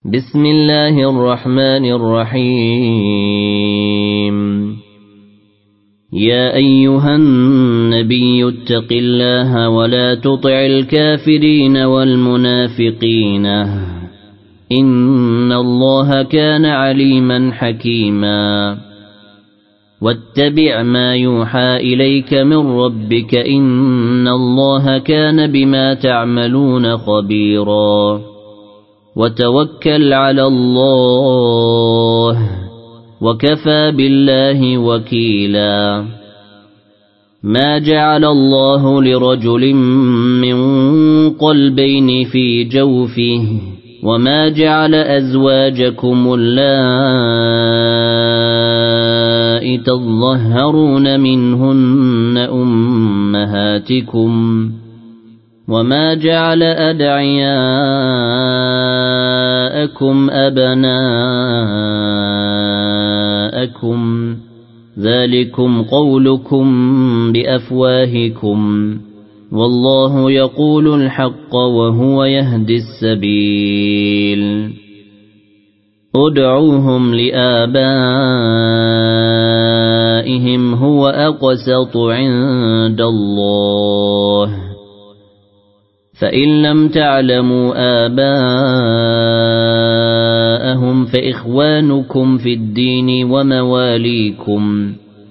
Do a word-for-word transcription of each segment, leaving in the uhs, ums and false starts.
بسم الله الرحمن الرحيم يا أيها النبي اتق الله ولا تطع الكافرين والمنافقين إن الله كان عليما حكيما واتبع ما يوحى إليك من ربك إن الله كان بما تعملون خبيرا وتوكل على الله وكفى بالله وكيلا ما جعل الله لرجل من قلبين في جوفه وما جعل أزواجكم اللائي تظهرون منهن أمهاتكم وما جعل أدعياءكم أبناءكم ذلكم قولكم بأفواهكم والله يقول الحق وهو يهدي السبيل ادعوهم لآبائهم هو أقسط عند الله فإن لم تعلموا آباءهم فإخوانكم في الدين ومواليكم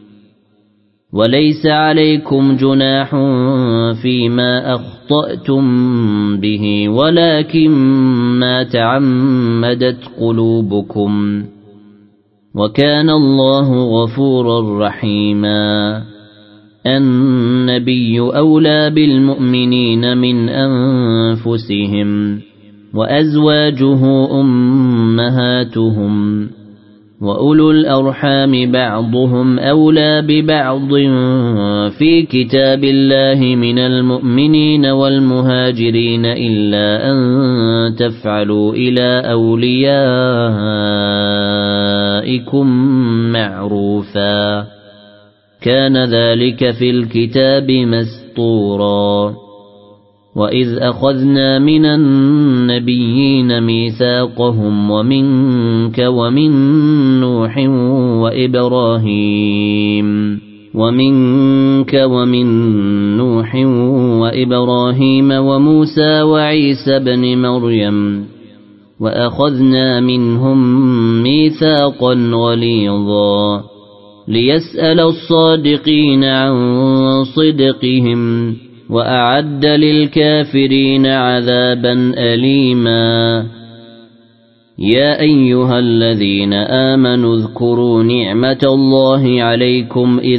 وليس عليكم جناح فيما أخطأتم به ولكن ما تعمدت قلوبكم وكان الله غفورا رحيما النبي أولى بالمؤمنين من أنفسهم وأزواجه أمهاتهم وأولو الأرحام بعضهم أولى ببعض في كتاب الله من المؤمنين والمهاجرين إلا أن تفعلوا إلى أوليائكم معروفا كان ذلك في الكتاب مسطورا وإذ أخذنا من النبيين ميثاقهم ومنك ومن نوح وإبراهيم ومنك ومن نوح وإبراهيم وموسى وعيسى بن مريم وأخذنا منهم ميثاقا غليظا ليسأل الصادقين عن صدقهم وأعد للكافرين عذابا أليما يا أيها الذين آمنوا اذكروا نعمة الله عليكم إذ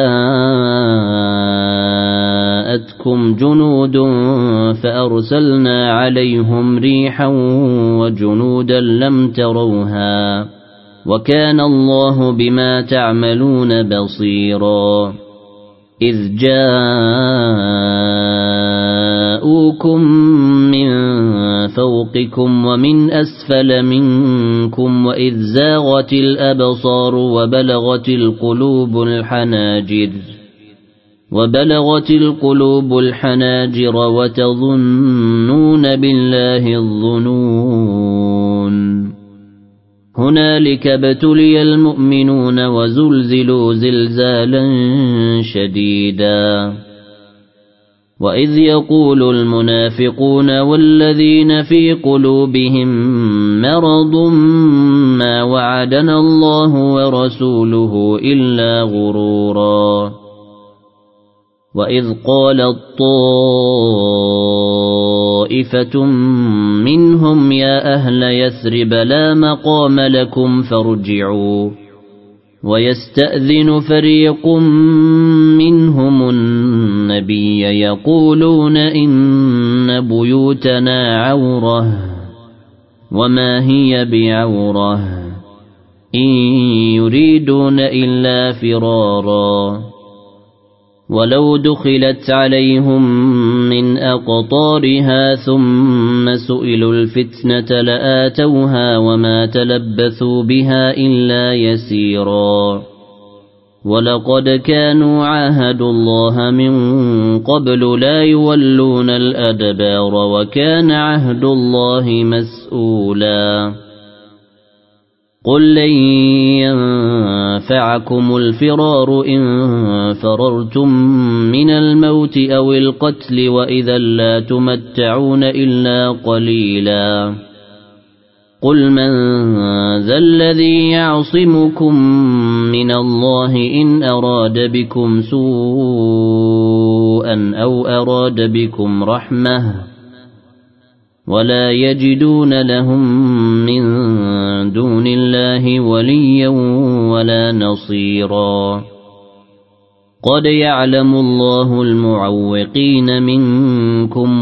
جاءتكم جنود فأرسلنا عليهم ريحا وجنودا لم تروها وكان الله بما تعملون بصيرا إذ جاءوكم من فوقكم ومن أسفل منكم وإذ زاغت الأبصار وبلغت القلوب الحناجر وبلغت القلوب الحناجر وتظنون بالله الظنون هنالك ابتلي المؤمنون وزلزلوا زلزالا شديدا وإذ يقول المنافقون والذين في قلوبهم مرض ما وعدنا الله ورسوله إلا غرورا وإذ قالت طائفة منهم يا أهل يثرب لا مقام لكم فارجعوا ويستأذن فريق منهم النبي يقولون إن بيوتنا عورة وما هي بعورة إن يريدون إلا فرارا ولو دخلت عليهم من أقطارها ثم سئلوا الفتنة لآتوها وما تلبثوا بها إلا يسيرا ولقد كانوا عاهدوا الله من قبل لا يولون الأدبار وكان عهد الله مسؤولا قل لن ينفعكم الفرار إن فررتم من الموت أو القتل وإذا لا تمتعون إلا قليلا قل من ذا الذي يعصمكم من الله إن أراد بكم سوءا أو أراد بكم رحمة ولا يجدون لهم من دون الله وليا ولا نصيرا قد يعلم الله المعوقين منكم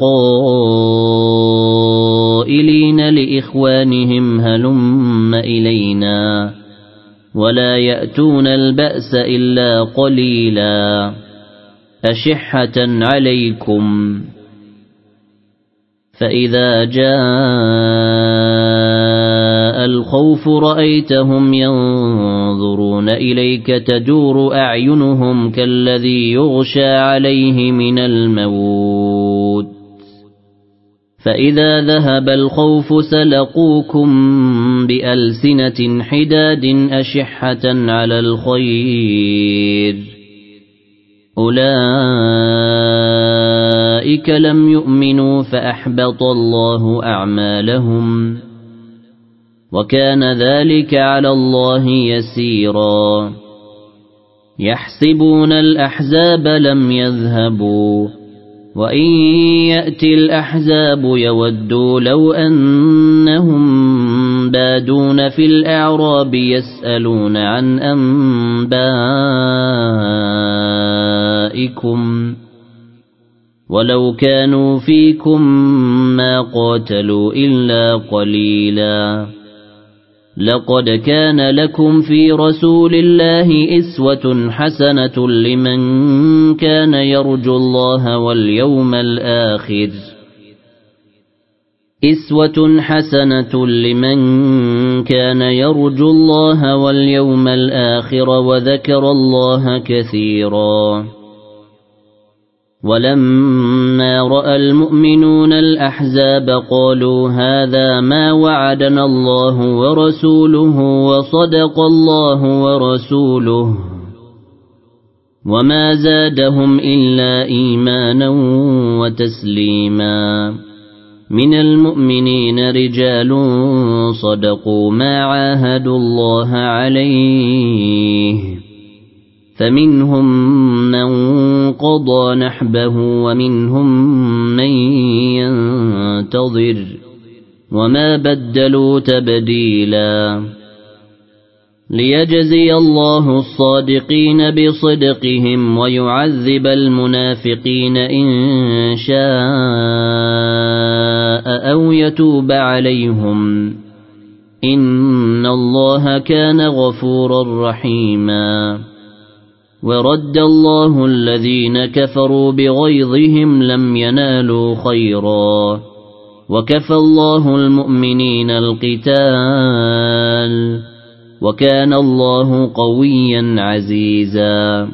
والقائلين لإخوانهم هلم إلينا ولا يأتون البأس إلا قليلا أشحة عليكم فإذا جاء الخوف رأيتهم ينظرون إليك تدور أعينهم كالذي يغشى عليه من الموت فإذا ذهب الخوف سلقوكم بألسنة حداد أشحة على الخير أولئك لم يؤمنوا فأحبط الله أعمالهم وكان ذلك على الله يسيرا يحسبون الأحزاب لم يذهبوا وإن يأتي الأحزاب يودوا لو أنهم بادون في الأعراب يسألون عن أنبائكم ولو كانوا فيكم ما قاتلوا إلا قليلا لقد كان لكم في رسول الله إسوة حسنة لمن كان يرجو الله واليوم الآخر إسوة حسنة لمن كان يرجو الله واليوم الآخر وذكر الله كثيرا ولما رأى المؤمنون الأحزاب قالوا هذا ما وعدنا الله ورسوله وصدق الله ورسوله وما زادهم إلا إيمانا وتسليما من المؤمنين رجال صدقوا ما عاهدوا الله عليه فمنهم من قضى نحبه ومنهم من ينتظر وما بدلوا تبديلا ليجزي الله الصادقين بصدقهم ويعذب المنافقين إن شاء أو يتوب عليهم إن الله كان غفورا رحيما ورد الله الذين كفروا بغيظهم لم ينالوا خيرا وكفى الله المؤمنين القتال وكان الله قويا عزيزا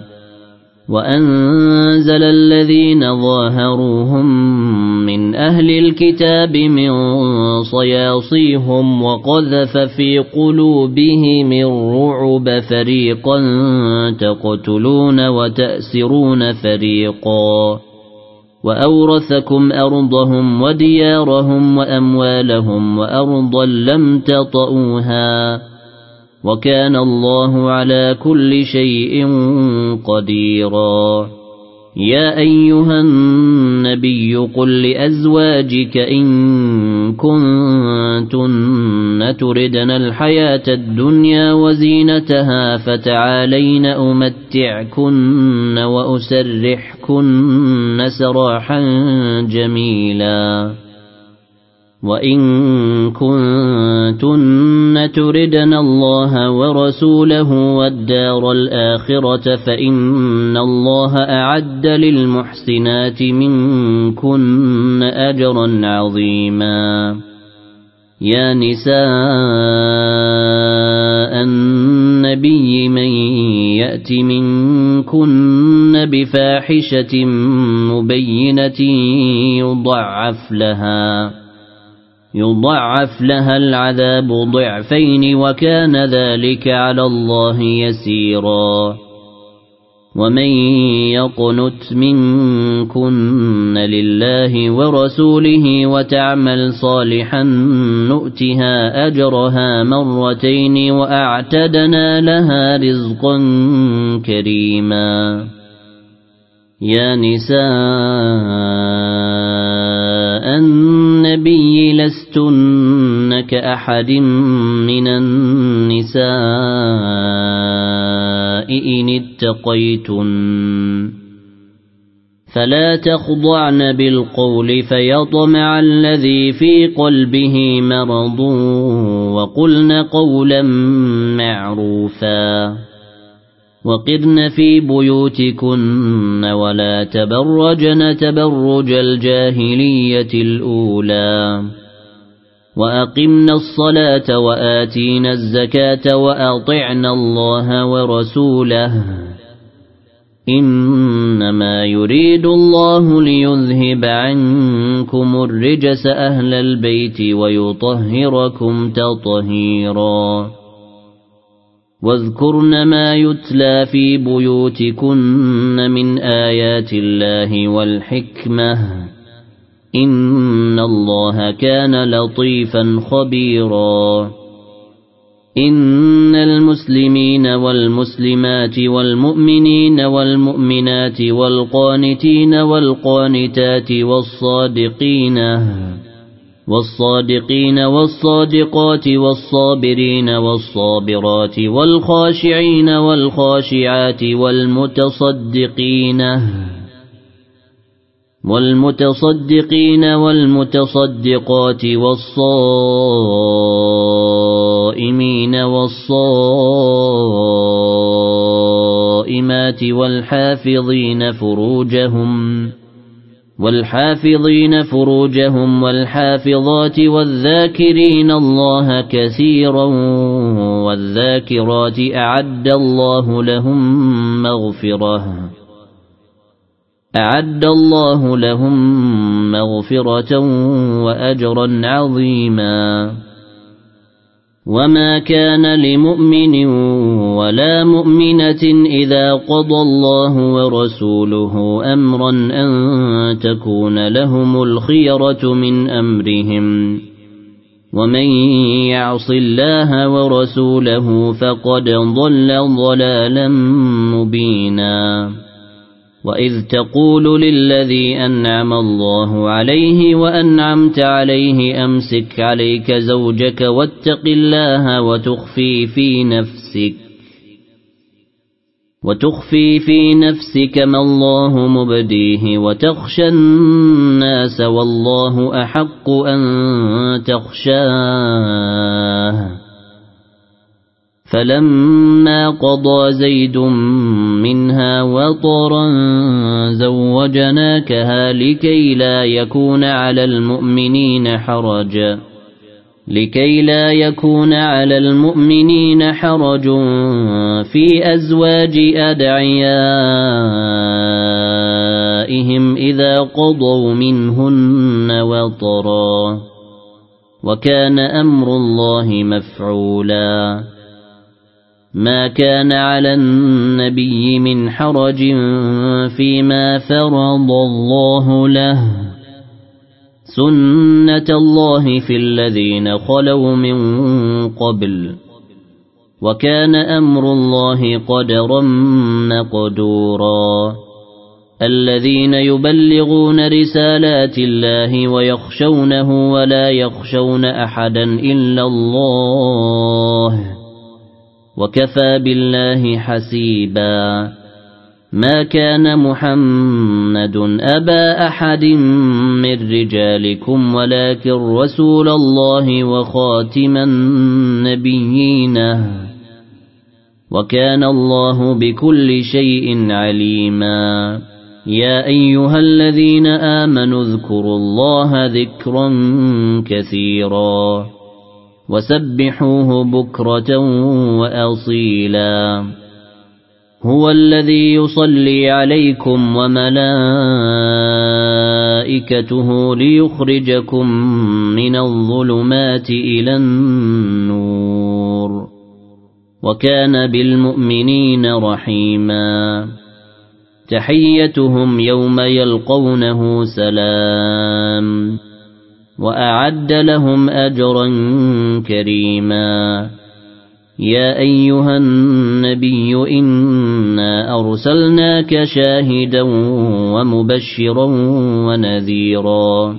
وأنزل الذين ظاهروهم من أهل الكتاب من صياصيهم وقذف في قلوبهم الرعب فريقا تقتلون وتأسرون فريقا وأورثكم أرضهم وديارهم وأموالهم وأرضا لم تطئوها وكان الله على كل شيء قديرا يا أيها النبي قل لأزواجك إن كنتن تردن الحياة الدنيا وزينتها فتعالين أمتعكن وأسرحكن سراحا جميلا وإن كنتن تردن الله ورسوله والدار الآخرة فإن الله أعد للمحسنات منكن أجرا عظيما يا نساء النبي من يأت منكن بفاحشة مبينة يضعف لها يضعف لها العذاب ضعفين وكان ذلك على الله يسيرا ومن يقنت منكن لله ورسوله وتعمل صالحا نؤتها أجرها مرتين وأعتدنا لها رزقا كريما يا نساء النبي لستن كأحد من النساء إن اتقيتن فلا تخضعن بالقول فيطمع الذي في قلبه مرض وقلن قولا معروفا وقرن في بيوتكن ولا تبرجن تبرج الجاهلية الأولى وأقمنا الصلاة وآتينا الزكاة وأطعنا الله ورسوله إنما يريد الله ليذهب عنكم الرجس أهل البيت ويطهركم تطهيرا واذكرن ما يتلى في بيوتكن من آيات الله والحكمة إن الله كان لطيفا خبيرا إن المسلمين والمسلمات والمؤمنين والمؤمنات والقانتين والقانتات والصادقين والصادقين والصادقات والصابرين والصابرات والخاشعين والخاشعات والمتصدقين والمتصدقين والمتصدقات والصائمين والصائمات والحافظين فروجهم والحافظين فروجهم والحافظات والذاكرين الله كثيرا والذاكرات أعد الله لهم مغفرة أعد الله لهم مغفرة وأجرا عظيما وما كان لمؤمن ولا مؤمنة إذا قضى الله ورسوله أمرا أن تكون لهم الخيرة من أمرهم ومن يعص الله ورسوله فقد ضل ضلالا مبينا وإذ تقول للذي أنعم الله عليه وأنعمت عليه أمسك عليك زوجك واتق الله وتخفي في نفسك وتخفي في نفسك ما الله مبديه وتخشى الناس والله أحق أن تخشاه فلما قضى زيد منها وطرا زوجناكها لكي لا يكون على المؤمنين حرج لكي لا يكون على المؤمنين حرج في أزواج أدعيائهم إذا قضوا منهن وطرا وكان أمر الله مفعولا ما كان على النبي من حرج فيما فرض الله له سنة الله في الذين خلوا من قبل وكان أمر الله قدرا مقدورا الذين يبلغون رسالات الله ويخشونه ولا يخشون أحدا إلا الله وكفى بالله حسيبا ما كان محمد أبا أحد من رجالكم ولكن رسول الله وخاتم النبيين وكان الله بكل شيء عليما يا أيها الذين آمنوا اذكروا الله ذكرا كثيرا وسبحوه بكرة وأصيلا هو الذي يصلي عليكم وملائكته ليخرجكم من الظلمات إلى النور وكان بالمؤمنين رحيما تحيتهم يوم يلقونه سلام وأعد لهم أجرا كريما يا أيها النبي إنا أرسلناك شاهدا ومبشرا ونذيرا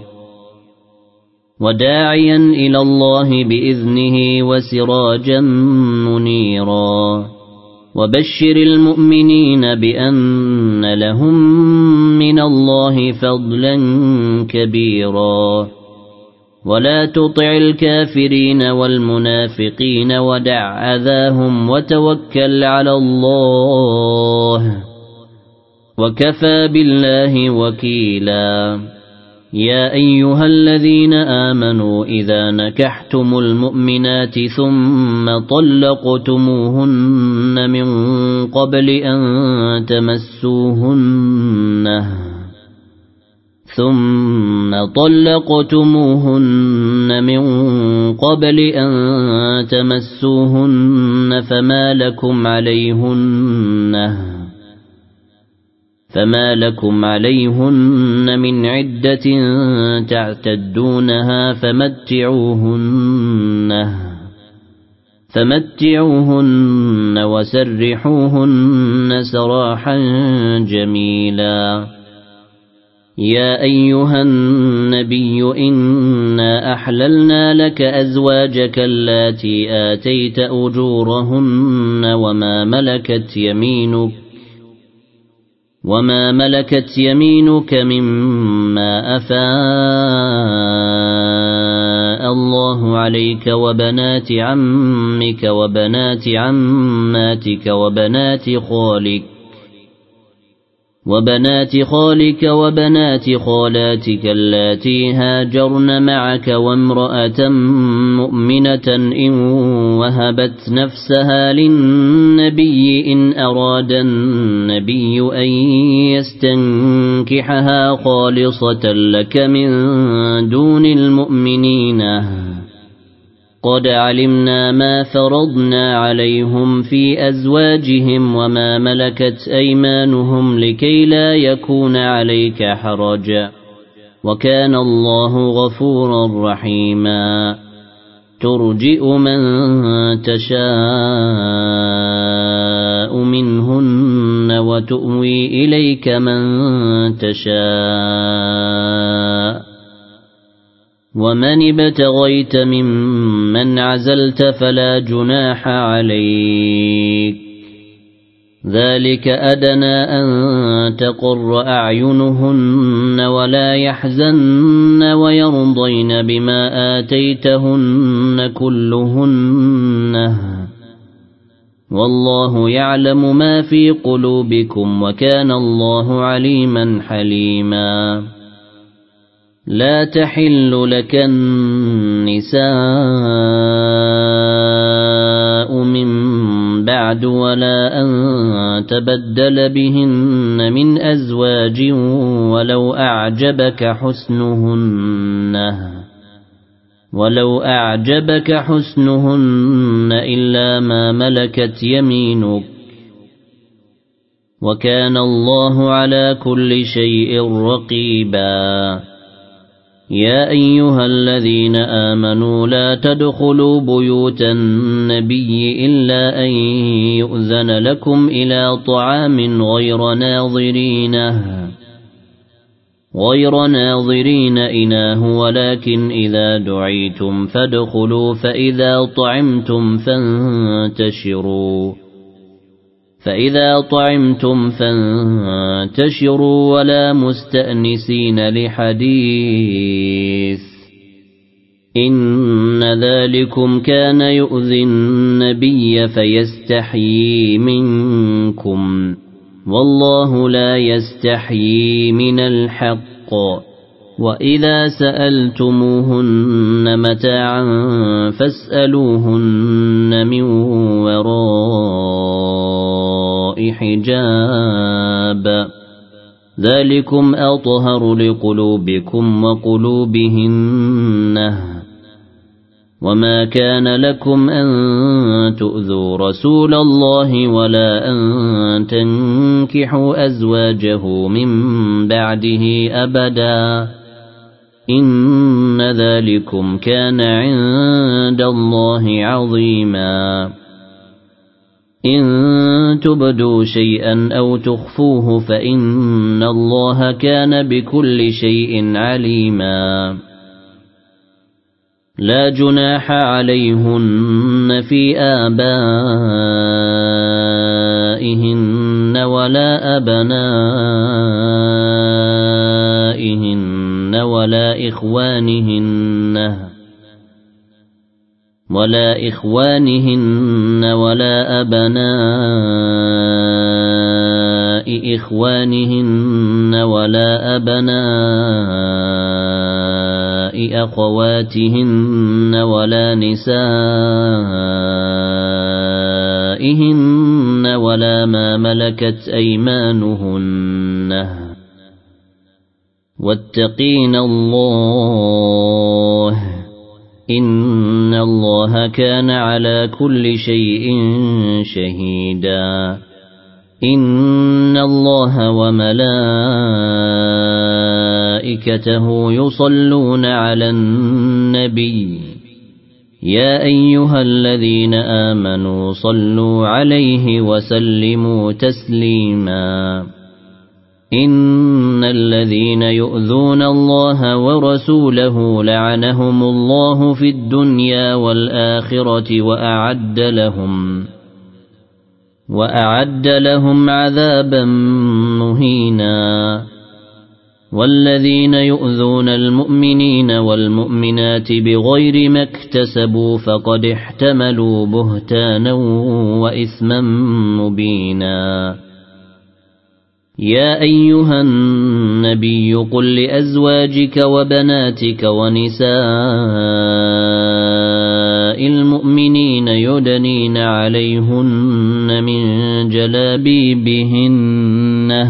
وداعيا إلى الله بإذنه وسراجا منيرا وبشر المؤمنين بأن لهم من الله فضلا كبيرا ولا تطع الكافرين والمنافقين ودع أذاهم وتوكل على الله وكفى بالله وكيلا يا أيها الذين آمنوا إذا نكحتم المؤمنات ثم طلقتموهن من قبل أن تمسوهن ثم طلقتموهن من قبل أن تمسوهن فما لكم عليهن فما لكم عليهن من عدة تعتدونها فمتعوهن فمتعوهن وسرحوهن سراحا جميلا يا أيها النبي إنا أحللنا لك أزواجك اللاتي آتيت أجورهن وما ملكت يمينك وما ملكت يمينك مما أفاء الله عليك وبنات عمك وبنات عماتك وبنات خالك وبنات خالك وبنات خالاتك اللاتي هاجرن معك وامرأة مؤمنة إن وهبت نفسها للنبي إن أراد النبي أن يستنكحها خالصة لك من دون المؤمنين قد علمنا ما فرضنا عليهم في أزواجهم وما ملكت أيمانهم لكي لا يكون عليك حرج وكان الله غفورا رحيما ترجئ من تشاء منهن وتؤوي إليك من تشاء ومن ابتغيت ممن عزلت فلا جناح عليك ذلك أدنى أن تقر أعينهن ولا يحزن ويرضين بما آتيتهن كلهن والله يعلم ما في قلوبكم وكان الله عليما حليما لا تحل لك النساء من بعد ولا أن تبدل بهن من أزواج ولو أعجبك حسنهن ولو أعجبك حسنهن إلا ما ملكت يمينك وكان الله على كل شيء رقيبا يا أيها الذين آمنوا لا تدخلوا بيوت النبي إلا أن يؤذن لكم إلى طعام غير ناظرينه غير ناظرين إناه ولكن إذا دعيتم فادخلوا فإذا طعمتم فانتشروا فإذا طعمتم فانتشروا ولا مستأنسين لحديث إن ذلكم كان يؤذي النبي فيستحيي منكم والله لا يستحيي من الحق وإذا سألتموهن متاعا فاسألوهن من وراء الله حجاب ذلكم أطهر لقلوبكم وقلوبهن وما كان لكم أن تؤذوا رسول الله ولا أن تنكحوا أزواجه من بعده أبدا إن ذلكم كان عند الله عظيما إن تبدوا شيئا أو تخفوه فإن الله كان بكل شيء عليما لا جناح عليهن في آبائهن ولا أبنائهن ولا إخوانهن ولا إخوانهن ولا أبناء إخوانهن ولا أبناء أخواتهن ولا نسائهن ولا ما ملكت أيمانهن واتقين الله إن الله كان على كل شيء شهيدا إن الله وملائكته يصلون على النبي يا أيها الذين آمنوا صلوا عليه وسلموا تسليما إن الذين يؤذون الله ورسوله لعنهم الله في الدنيا والآخرة وأعد لهم وأعد لهم عذابا مهينا والذين يؤذون المؤمنين والمؤمنات بغير ما اكتسبوا فقد احتملوا بهتانا وإثما مبينا يا أيها النبي قل لأزواجك وبناتك ونساء المؤمنين يدنين عليهن من جلابيبهن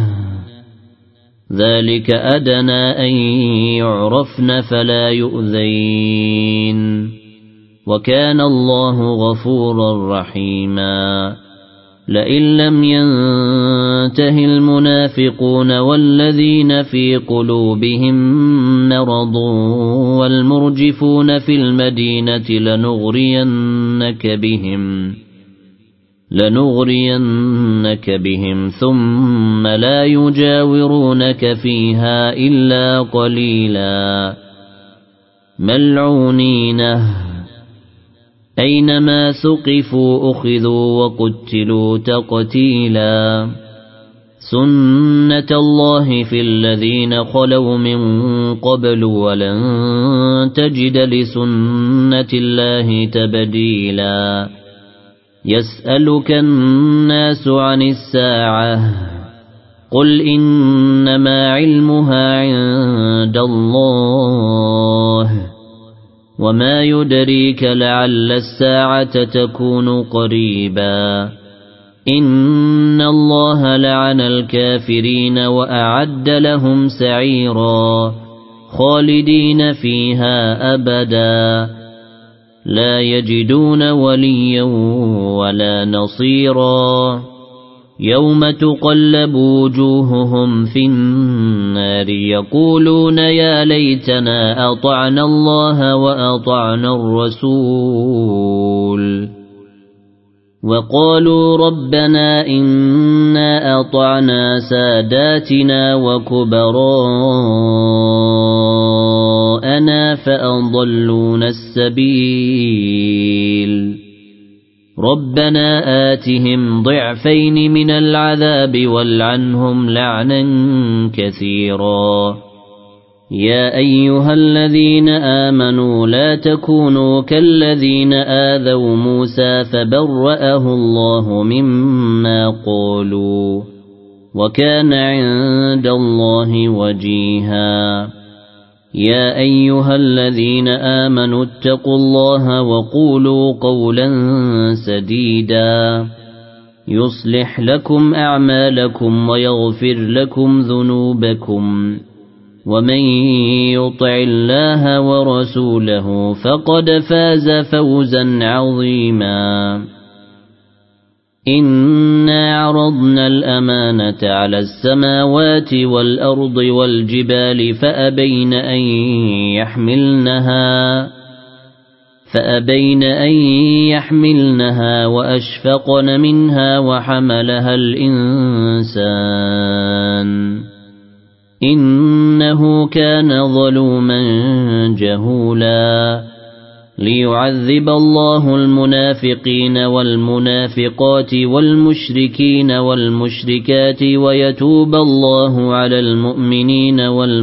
ذلك أدنى أن يعرفن فلا يؤذين وكان الله غفورا رحيما لئن لم ينته المنافقون والذين في قلوبهم مرض والمرجفون في المدينة لنغرينك بهم لنغرينك بهم ثم لا يجاورونك فيها إلا قليلا ملعونين أينما ثقفوا أخذوا وقتلوا تقتيلا سنة الله في الذين خلوا من قبل ولن تجد لسنة الله تبديلا يسألك الناس عن الساعة قل إنما علمها عند الله وما يدريك لعل الساعة تكون قريبا إن الله لعن الكافرين وأعد لهم سعيرا خالدين فيها أبدا لا يجدون وليا ولا نصيرا يوم تقلب وجوههم في النار يقولون يا ليتنا أطعنا الله وأطعنا الرسول وقالوا ربنا إنا أطعنا ساداتنا وكبراءنا فأضلونا السبيل ربنا آتهم ضعفين من العذاب والعنهم لعنا كثيرا يا أيها الذين آمنوا لا تكونوا كالذين آذوا موسى فبرأه الله مما قالوا وكان عند الله وجيها يا أيها الذين آمنوا اتقوا الله وقولوا قولا سديدا يصلح لكم أعمالكم ويغفر لكم ذنوبكم ومن يطع الله ورسوله فقد فاز فوزا عظيما إنا عرضنا الأمانة على السماوات والأرض والجبال فأبين أن يحملنها فأبين أن يحملنها وأشفقن منها وحملها الإنسان إنه كان ظلوما جهولا ليعذب الله المنافقين والمنافقات والمشركين والمشركات ويتوب الله على المؤمنين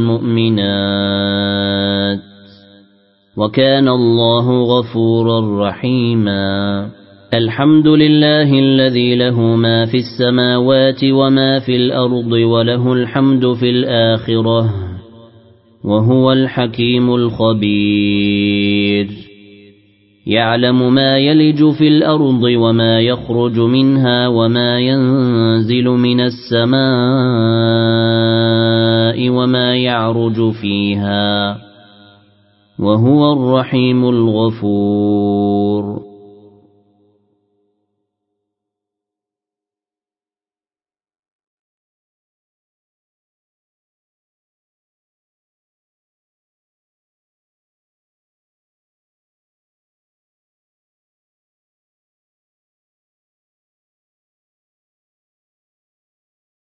والمؤمنات وكان الله غفورا رحيما الحمد لله الذي له ما في السماوات وما في الأرض وله الحمد في الآخرة وهو الحكيم الخبير يعلم ما يلج في الأرض وما يخرج منها وما ينزل من السماء وما يعرج فيها وهو الرحيم الغفور